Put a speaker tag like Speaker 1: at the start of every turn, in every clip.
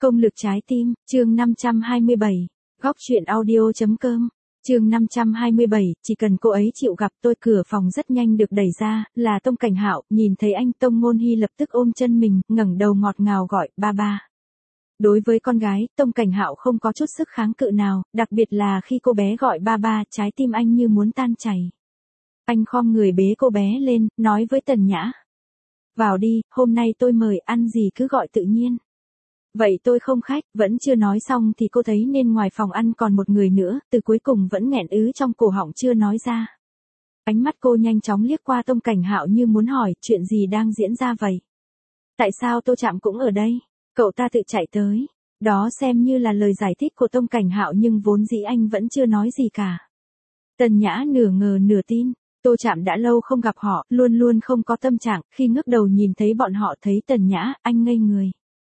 Speaker 1: Công lực trái tim, chương 527, góc truyện audio.com, chương 527, chỉ cần cô ấy chịu gặp tôi. Cửa phòng rất nhanh được đẩy ra, là Tông Cảnh Hạo. Nhìn thấy anh, Tông Ngôn Hy lập tức ôm chân mình, ngẩng đầu ngọt ngào gọi, ba ba. Đối với con gái, Tông Cảnh Hạo không có chút sức kháng cự nào, đặc biệt là khi cô bé gọi ba ba, trái tim anh như muốn tan chảy. Anh khom người bế cô bé lên, nói với Tần Nhã. Vào đi, hôm nay tôi mời, ăn gì cứ gọi tự nhiên. Vậy tôi không khách. Vẫn chưa nói xong thì cô thấy nên ngoài phòng ăn còn một người nữa, từ cuối cùng vẫn nghẹn trong cổ họng chưa nói ra. Ánh mắt cô nhanh chóng liếc qua Tông Cảnh Hạo như muốn hỏi, chuyện gì đang diễn ra vậy? Tại sao Tô Trạm cũng ở đây? Cậu ta tự chạy tới. Đó xem như là lời giải thích của Tông Cảnh Hạo nhưng vốn dĩ anh vẫn chưa nói gì cả. Tần Nhã nửa ngờ nửa tin. Tô Trạm đã lâu không gặp họ, luôn luôn không có tâm trạng, khi ngước đầu nhìn thấy bọn họ thấy Tần Nhã, anh ngây người.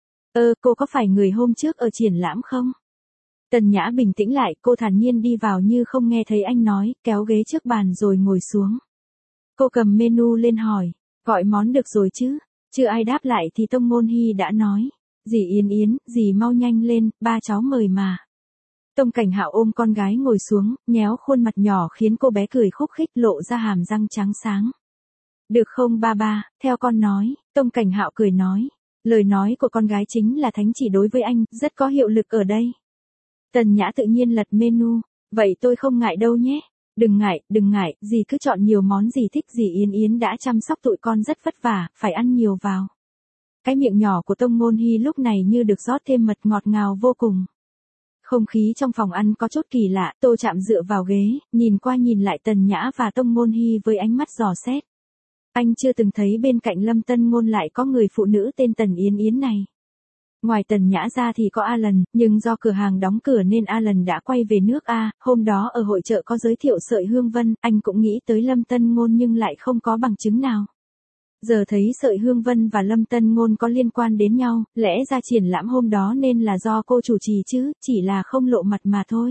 Speaker 1: Cô có phải người hôm trước ở triển lãm không? Tần Nhã bình tĩnh lại, cô thản nhiên đi vào như không nghe thấy anh nói, kéo ghế trước bàn rồi ngồi xuống. Cô cầm menu lên hỏi, gọi món được rồi chứ? Chưa ai đáp lại thì Tông Ngôn Hy đã nói, dì Yến Yến, dì mau nhanh lên, ba cháu mời mà. Tông Cảnh Hạo ôm con gái ngồi xuống, nhéo khuôn mặt nhỏ khiến cô bé cười khúc khích lộ ra hàm răng trắng sáng. Được không ba ba, theo con nói. Tông Cảnh Hạo cười nói. Lời nói của con gái chính là thánh chỉ đối với anh, rất có hiệu lực ở đây. Tần Nhã tự nhiên lật menu. Vậy tôi không ngại đâu nhé. Đừng ngại, dì cứ chọn nhiều món gì thích. Dì Yến Yến đã chăm sóc tụi con rất vất vả, phải ăn nhiều vào. Cái miệng nhỏ của Tông Ngôn Hy lúc này như được rót thêm mật ngọt ngào vô cùng. Không khí trong phòng ăn có chút kỳ lạ, Tô Trạm dựa vào ghế, nhìn qua nhìn lại Tần Nhã và Tông Ngôn Hy với ánh mắt dò xét. Anh chưa từng thấy bên cạnh Lâm Tân Ngôn lại có người phụ nữ tên Tần Yến Yến này. Ngoài Tần Nhã ra thì có Alan, nhưng do cửa hàng đóng cửa nên Alan đã quay về nước A. Hôm đó ở hội chợ có giới thiệu sợi hương vân, anh cũng nghĩ tới Lâm Tân Ngôn nhưng lại không có bằng chứng nào. Giờ thấy sợi hương vân và Lâm Tân Ngôn có liên quan đến nhau, lẽ ra triển lãm hôm đó nên là do cô chủ trì chứ, chỉ là không lộ mặt mà thôi.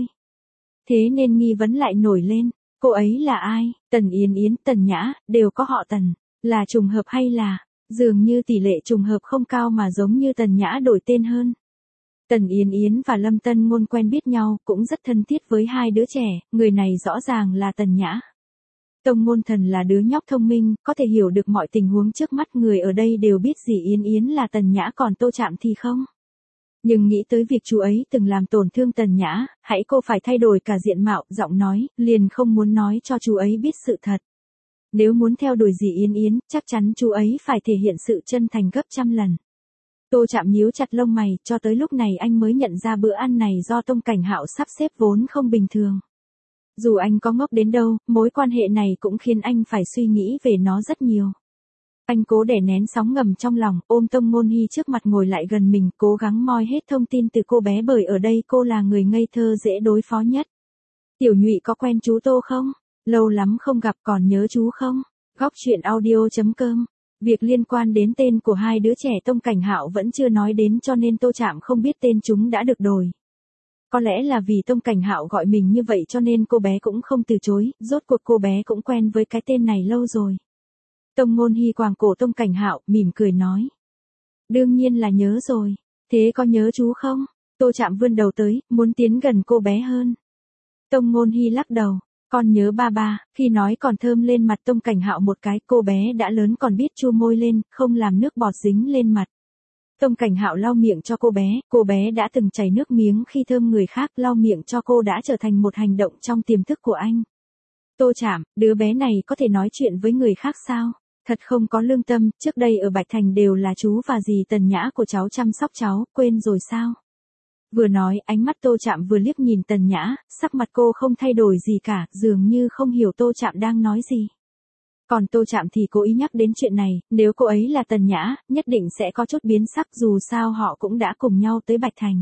Speaker 1: Thế nên nghi vấn lại nổi lên, cô ấy là ai? Tần Yến Yến, Tần Nhã, đều có họ Tần, là trùng hợp hay là, dường như tỷ lệ trùng hợp không cao mà giống như Tần Nhã đổi tên hơn. Tần Yến Yến và Lâm Tân Ngôn quen biết nhau, cũng rất thân thiết với hai đứa trẻ, người này rõ ràng là Tần Nhã. Tông Ngôn Thần là đứa nhóc thông minh, có thể hiểu được mọi tình huống trước mắt, người ở đây đều biết dì Yến Yến là Tần Nhã còn Tô Trạm thì không. Nhưng nghĩ tới việc chú ấy từng làm tổn thương Tần Nhã, hãy cô phải thay đổi cả diện mạo, giọng nói, liền không muốn nói cho chú ấy biết sự thật. Nếu muốn theo đuổi dì Yến Yến, chắc chắn chú ấy phải thể hiện sự chân thành gấp trăm lần. Tô Trạm nhíu chặt lông mày, cho tới lúc này anh mới nhận ra bữa ăn này do Tông Cảnh Hạo sắp xếp vốn không bình thường. Dù anh có ngốc đến đâu, mối quan hệ này cũng khiến anh phải suy nghĩ về nó rất nhiều. Anh cố đè nén sóng ngầm trong lòng, ôm Tông Ngôn Hy trước mặt ngồi lại gần mình, cố gắng moi hết thông tin từ cô bé bởi ở đây cô là người ngây thơ dễ đối phó nhất. Tiểu Nhụy có quen chú Tô không? Lâu lắm không gặp, còn nhớ chú không? Góc truyện audio.com. Việc liên quan đến tên của hai đứa trẻ Tông Cảnh Hạo vẫn chưa nói đến cho nên Tô Trạm không biết tên chúng đã được đổi. Có lẽ là vì Tông Cảnh Hạo gọi mình như vậy cho nên cô bé cũng không từ chối, rốt cuộc cô bé cũng quen với cái tên này lâu rồi. Tông Ngôn Hy quàng cổ Tông Cảnh Hạo, mỉm cười nói. Đương nhiên là nhớ rồi, thế có nhớ chú không? Tô Trạm vươn đầu tới, muốn tiến gần cô bé hơn. Tông Ngôn Hy lắc đầu, con nhớ ba ba, khi nói còn thơm lên mặt Tông Cảnh Hạo một cái, cô bé đã lớn còn biết chu môi lên, không làm nước bọt dính lên mặt. Tông Cảnh Hạo lau miệng cho cô bé đã từng chảy nước miếng khi thơm người khác, lau miệng cho cô đã trở thành một hành động trong tiềm thức của anh. Tô Trạm, đứa bé này có thể nói chuyện với người khác sao? Thật không có lương tâm, trước đây ở Bạch Thành đều là chú và dì Tần Nhã của cháu chăm sóc cháu, quên rồi sao? Vừa nói, ánh mắt Tô Trạm vừa liếc nhìn Tần Nhã, sắc mặt cô không thay đổi gì cả, dường như không hiểu Tô Trạm đang nói gì. Còn Tô Trạm thì cố ý nhắc đến chuyện này, nếu cô ấy là Tần Nhã, nhất định sẽ có chút biến sắc, dù sao họ cũng đã cùng nhau tới Bạch Thành.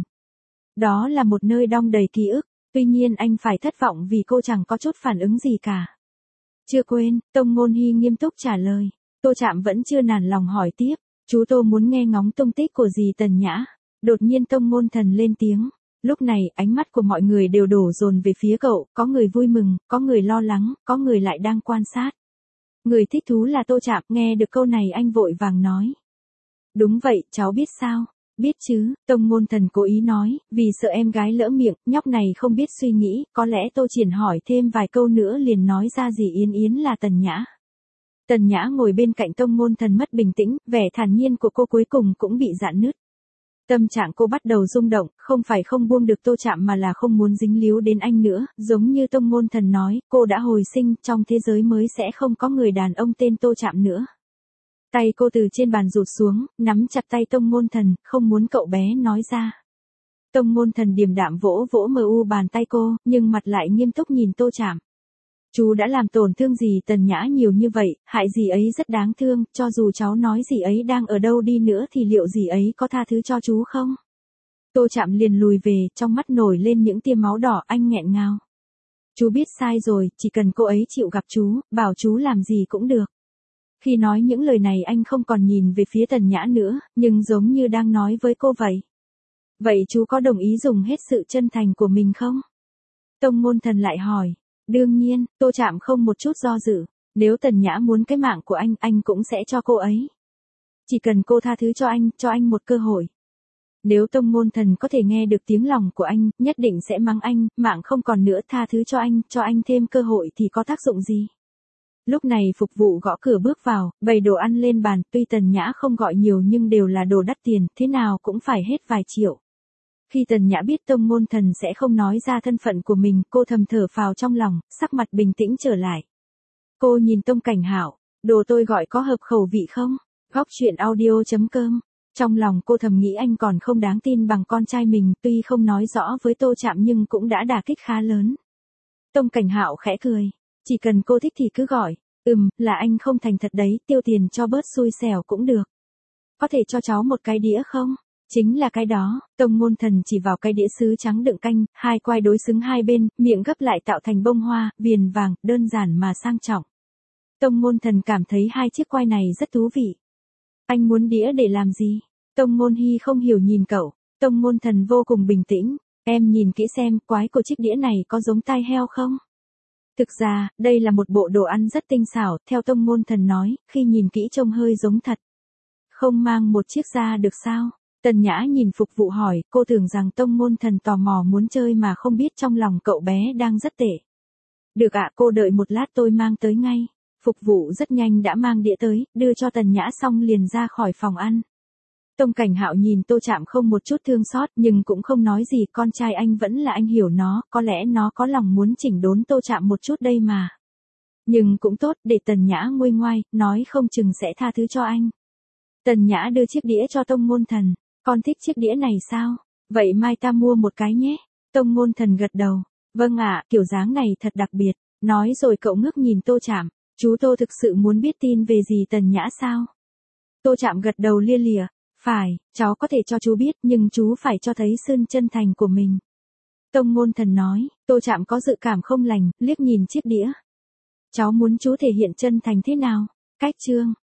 Speaker 1: Đó là một nơi đong đầy ký ức, tuy nhiên anh phải thất vọng vì cô chẳng có chút phản ứng gì cả. Chưa quên, Tông Ngôn Hy nghiêm túc trả lời. Tô Trạm vẫn chưa nản lòng hỏi tiếp, chú Tô muốn nghe ngóng tung tích của dì Tần Nhã. Đột nhiên Tông Ngôn Thần lên tiếng. Lúc này, ánh mắt của mọi người đều đổ dồn về phía cậu, có người vui mừng, có người lo lắng, có người lại đang quan sát. Người thích thú là Tô Trạm, nghe được câu này anh vội vàng nói. Đúng vậy, cháu biết sao. Biết chứ, Tông Ngôn Thần cố ý nói, vì sợ em gái lỡ miệng, nhóc này không biết suy nghĩ, có lẽ Tô Triển hỏi thêm vài câu nữa liền nói ra gì Yến Yến là Tần Nhã. Tần Nhã ngồi bên cạnh Tông Ngôn Thần mất bình tĩnh, vẻ thản nhiên của cô cuối cùng cũng bị rạn nứt. Tâm trạng cô bắt đầu rung động, không phải không buông được Tô Trạm mà là không muốn dính líu đến anh nữa, giống như Tông Ngôn Thần nói, cô đã hồi sinh, trong thế giới mới sẽ không có người đàn ông tên Tô Trạm nữa. Tay cô từ trên bàn rụt xuống, nắm chặt tay Tông Ngôn Thần, không muốn cậu bé nói ra. Tông Ngôn Thần điềm đạm vỗ vỗ mờ u bàn tay cô, nhưng mặt lại nghiêm túc nhìn Tô Trạm. Chú đã làm tổn thương gì Tần Nhã nhiều như vậy, hại dì ấy rất đáng thương, cho dù cháu nói dì ấy đang ở đâu đi nữa thì liệu dì ấy có tha thứ cho chú không? Tô Trạm liền lùi về, trong mắt nổi lên những tia máu đỏ, anh nghẹn ngào. Chú biết sai rồi, chỉ cần cô ấy chịu gặp chú, bảo chú làm gì cũng được. Khi nói những lời này anh không còn nhìn về phía Tần Nhã nữa, nhưng giống như đang nói với cô vậy. Vậy chú có đồng ý dùng hết sự chân thành của mình không? Tông Ngôn Thần lại hỏi. Đương nhiên, Tô Trạm không một chút do dự. Nếu Tần Nhã muốn cái mạng của anh cũng sẽ cho cô ấy. Chỉ cần cô tha thứ cho anh một cơ hội. Nếu Tông Ngôn Thần có thể nghe được tiếng lòng của anh, nhất định sẽ mắng anh, mạng không còn nữa tha thứ cho anh thêm cơ hội thì có tác dụng gì? Lúc này phục vụ gõ cửa bước vào, bày đồ ăn lên bàn, tuy Tần Nhã không gọi nhiều nhưng đều là đồ đắt tiền, thế nào cũng phải hết vài triệu. Khi Tần Nhã biết Tông Ngôn Thần sẽ không nói ra thân phận của mình, cô thầm thở phào trong lòng, sắc mặt bình tĩnh trở lại. Cô nhìn Tông Cảnh Hạo, đồ tôi gọi có hợp khẩu vị không? Góc truyện audio.com. Trong lòng cô thầm nghĩ anh còn không đáng tin bằng con trai mình, tuy không nói rõ với Tô Trạm nhưng cũng đã đả kích khá lớn. Tông Cảnh Hạo khẽ cười, chỉ cần cô thích thì cứ gọi, là anh không thành thật đấy, tiêu tiền cho bớt xui xẻo cũng được. Có thể cho cháu một cái đĩa không? Chính là cái đó, Tông Ngôn Thần chỉ vào cái đĩa sứ trắng đựng canh, hai quai đối xứng hai bên, miệng gấp lại tạo thành bông hoa, viền vàng, đơn giản mà sang trọng. Tông Ngôn Thần cảm thấy hai chiếc quai này rất thú vị. Anh muốn đĩa để làm gì? Tông Ngôn Hy không hiểu nhìn cậu, Tông Ngôn Thần vô cùng bình tĩnh, em nhìn kỹ xem, quái của chiếc đĩa này có giống tai heo không? Thực ra, đây là một bộ đồ ăn rất tinh xảo, theo Tông Ngôn Thần nói, khi nhìn kỹ trông hơi giống thật. Không mang một chiếc ra được sao? Tần Nhã nhìn phục vụ hỏi, cô tưởng rằng Tông Ngôn Thần tò mò muốn chơi mà không biết trong lòng cậu bé đang rất tệ. Được ạ, cô đợi một lát tôi mang tới ngay. Phục vụ rất nhanh đã mang đĩa tới, đưa cho Tần Nhã xong liền ra khỏi phòng ăn. Tông Cảnh Hạo nhìn Tô Trạm không một chút thương xót nhưng cũng không nói gì, con trai anh vẫn là anh hiểu nó, có lẽ nó có lòng muốn chỉnh đốn Tô Trạm một chút đây mà. Nhưng cũng tốt, để Tần Nhã nguôi ngoai, nói không chừng sẽ tha thứ cho anh. Tần Nhã đưa chiếc đĩa cho Tông Ngôn Thần, con thích chiếc đĩa này sao? Vậy mai ta mua một cái nhé. Tông Ngôn Thần gật đầu, vâng ạ, kiểu dáng này thật đặc biệt. Nói rồi cậu ngước nhìn Tô Trạm, chú Tô thực sự muốn biết tin về gì Tần Nhã sao? Tô Trạm gật đầu lia lịa, phải, cháu có thể cho chú biết nhưng chú phải cho thấy sự chân thành của mình. Tông Ngôn Thần nói, Tô Trạm có dự cảm không lành, liếc nhìn chiếc đĩa. Cháu muốn chú thể hiện chân thành thế nào? Cách chương.